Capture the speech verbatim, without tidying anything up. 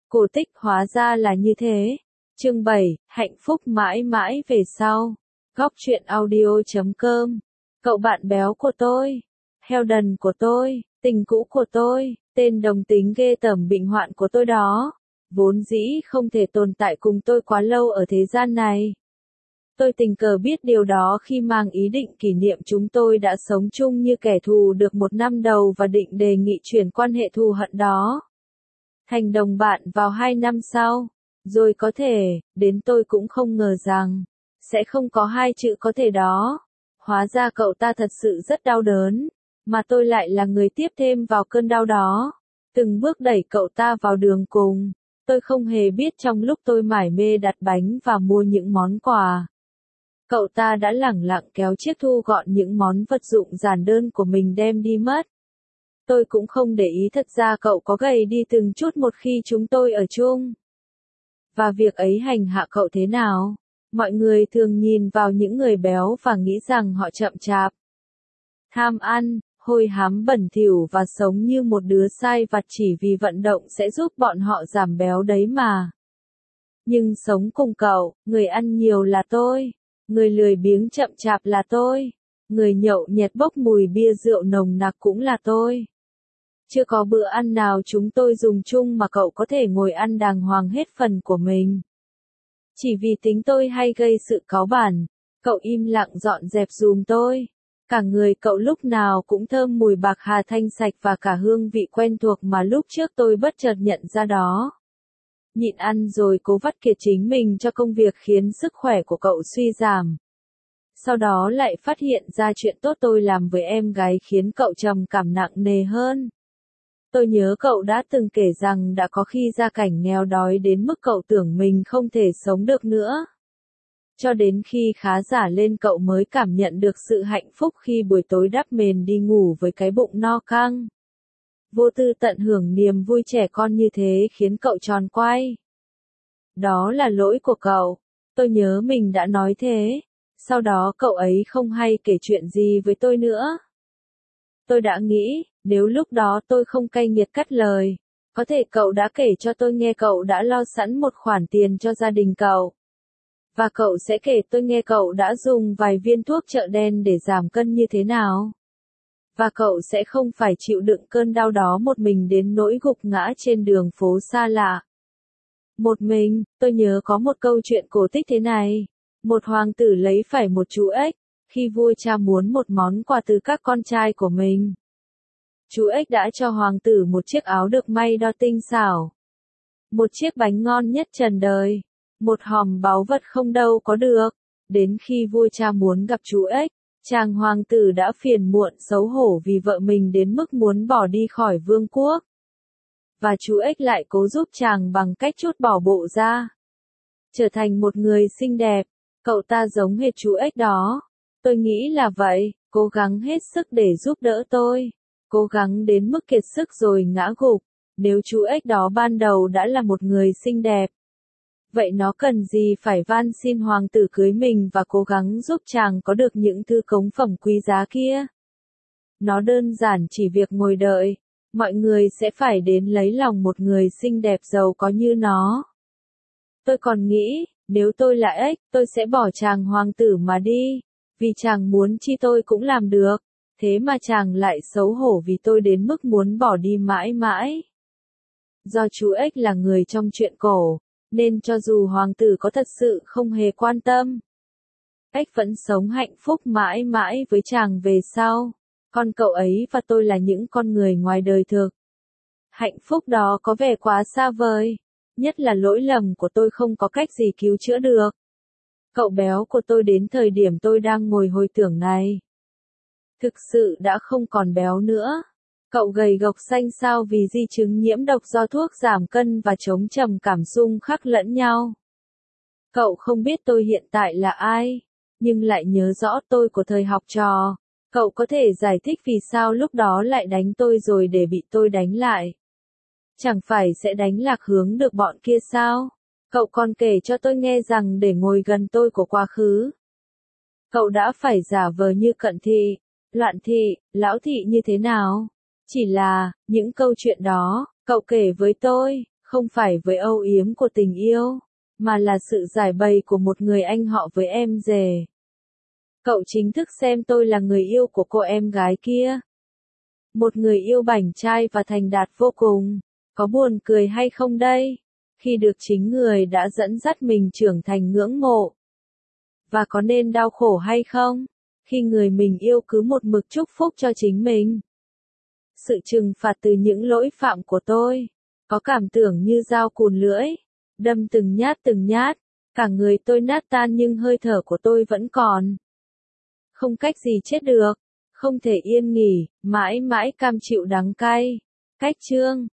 Cổ tích hóa ra là như thế. Chương bảy, hạnh phúc mãi mãi về sau. Góc truyện audio chấm com. Cậu bạn béo của tôi, heo đần của tôi, tình cũ của tôi, tên đồng tính ghê tởm bệnh hoạn của tôi đó, vốn dĩ không thể tồn tại cùng tôi quá lâu ở thế gian này. Tôi tình cờ biết điều đó khi mang ý định kỷ niệm chúng tôi đã sống chung như kẻ thù được một năm đầu và định đề nghị chuyển quan hệ thù hận đó thành đồng bạn vào hai năm sau. Rồi có thể, đến tôi cũng không ngờ rằng, sẽ không có hai chữ có thể đó. Hóa ra cậu ta thật sự rất đau đớn, mà tôi lại là người tiếp thêm vào cơn đau đó. Từng bước đẩy cậu ta vào đường cùng, tôi không hề biết trong lúc tôi mải mê đặt bánh và mua những món quà, cậu ta đã lẳng lặng kéo chiếc thu gọn những món vật dụng giản đơn của mình đem đi mất. Tôi cũng không để ý thật ra cậu có gầy đi từng chút một khi chúng tôi ở chung. Và việc ấy hành hạ cậu thế nào? Mọi người thường nhìn vào những người béo và nghĩ rằng họ chậm chạp, tham ăn, hôi hám bẩn thỉu và sống như một đứa sai vặt chỉ vì vận động sẽ giúp bọn họ giảm béo đấy mà. Nhưng sống cùng cậu, người ăn nhiều là tôi, người lười biếng chậm chạp là tôi, người nhậu nhẹt bốc mùi bia rượu nồng nặc cũng là tôi. Chưa có bữa ăn nào chúng tôi dùng chung mà cậu có thể ngồi ăn đàng hoàng hết phần của mình. Chỉ vì tính tôi hay gây sự cáu bẳn, cậu im lặng dọn dẹp giùm tôi. Cả người cậu lúc nào cũng thơm mùi bạc hà thanh sạch và cả hương vị quen thuộc mà lúc trước tôi bất chợt nhận ra đó. Nhịn ăn rồi cố vắt kiệt chính mình cho công việc khiến sức khỏe của cậu suy giảm. Sau đó lại phát hiện ra chuyện tốt tôi làm với em gái khiến cậu trầm cảm nặng nề hơn. Tôi nhớ cậu đã từng kể rằng đã có khi gia cảnh nghèo đói đến mức cậu tưởng mình không thể sống được nữa. Cho đến khi khá giả lên cậu mới cảm nhận được sự hạnh phúc khi buổi tối đắp mền đi ngủ với cái bụng no căng. Vô tư tận hưởng niềm vui trẻ con như thế khiến cậu tròn quay. Đó là lỗi của cậu. Tôi nhớ mình đã nói thế. Sau đó cậu ấy không hay kể chuyện gì với tôi nữa. Tôi đã nghĩ, nếu lúc đó tôi không cay nghiệt cắt lời, có thể cậu đã kể cho tôi nghe cậu đã lo sẵn một khoản tiền cho gia đình cậu. Và cậu sẽ kể tôi nghe cậu đã dùng vài viên thuốc chợ đen để giảm cân như thế nào. Và cậu sẽ không phải chịu đựng cơn đau đó một mình đến nỗi gục ngã trên đường phố xa lạ. Một mình, tôi nhớ có một câu chuyện cổ tích thế này. Một hoàng tử lấy phải một chú ếch, khi vua cha muốn một món quà từ các con trai của mình. Chú ếch đã cho hoàng tử một chiếc áo được may đo tinh xảo, một chiếc bánh ngon nhất trần đời, một hòm báu vật không đâu có được. Đến khi vua cha muốn gặp chú ếch, chàng hoàng tử đã phiền muộn xấu hổ vì vợ mình đến mức muốn bỏ đi khỏi vương quốc. Và chú ếch lại cố giúp chàng bằng cách trút bỏ bộ ra, trở thành một người xinh đẹp. Cậu ta giống hệt chú ếch đó. Tôi nghĩ là vậy, cố gắng hết sức để giúp đỡ tôi. Cố gắng đến mức kiệt sức rồi ngã gục. Nếu chú ếch đó ban đầu đã là một người xinh đẹp, vậy nó cần gì phải van xin hoàng tử cưới mình và cố gắng giúp chàng có được những thứ cống phẩm quý giá kia. Nó đơn giản chỉ việc ngồi đợi. Mọi người sẽ phải đến lấy lòng một người xinh đẹp giàu có như nó. Tôi còn nghĩ, nếu tôi là ếch, tôi sẽ bỏ chàng hoàng tử mà đi. Vì chàng muốn chi tôi cũng làm được. Thế mà chàng lại xấu hổ vì tôi đến mức muốn bỏ đi mãi mãi. Do chú ếch là người trong chuyện cổ, nên cho dù hoàng tử có thật sự không hề quan tâm, ếch vẫn sống hạnh phúc mãi mãi với chàng về sau. Còn cậu ấy và tôi là những con người ngoài đời thực. Hạnh phúc đó có vẻ quá xa vời. Nhất là lỗi lầm của tôi không có cách gì cứu chữa được. Cậu béo của tôi đến thời điểm tôi đang ngồi hồi tưởng này, thực sự đã không còn béo nữa. Cậu gầy gộc xanh xao vì di chứng nhiễm độc do thuốc giảm cân và chống trầm cảm xung khắc lẫn nhau. Cậu không biết tôi hiện tại là ai, nhưng lại nhớ rõ tôi của thời học trò. Cậu có thể giải thích vì sao lúc đó lại đánh tôi rồi để bị tôi đánh lại. Chẳng phải sẽ đánh lạc hướng được bọn kia sao? Cậu còn kể cho tôi nghe rằng để ngồi gần tôi của quá khứ, cậu đã phải giả vờ như cận thị, loạn thị, lão thị như thế nào? Chỉ là, những câu chuyện đó, cậu kể với tôi, Không phải với âu yếm của tình yêu, mà là sự giải bày của một người anh họ với em rể. Cậu chính thức xem tôi là người yêu của cô em gái kia. Một người yêu bảnh trai và thành đạt vô cùng. Có buồn cười hay không đây? Khi được chính người đã dẫn dắt mình trưởng thành ngưỡng mộ. Và có nên đau khổ hay không? Khi người mình yêu cứ một mực chúc phúc cho chính mình. Sự trừng phạt từ những lỗi phạm của tôi. Có cảm tưởng như dao cùn lưỡi. Đâm từng nhát từng nhát. Cả người tôi nát tan nhưng hơi thở của tôi vẫn còn. Không cách gì chết được. Không thể yên nghỉ, mãi mãi cam chịu đắng cay. Cách chương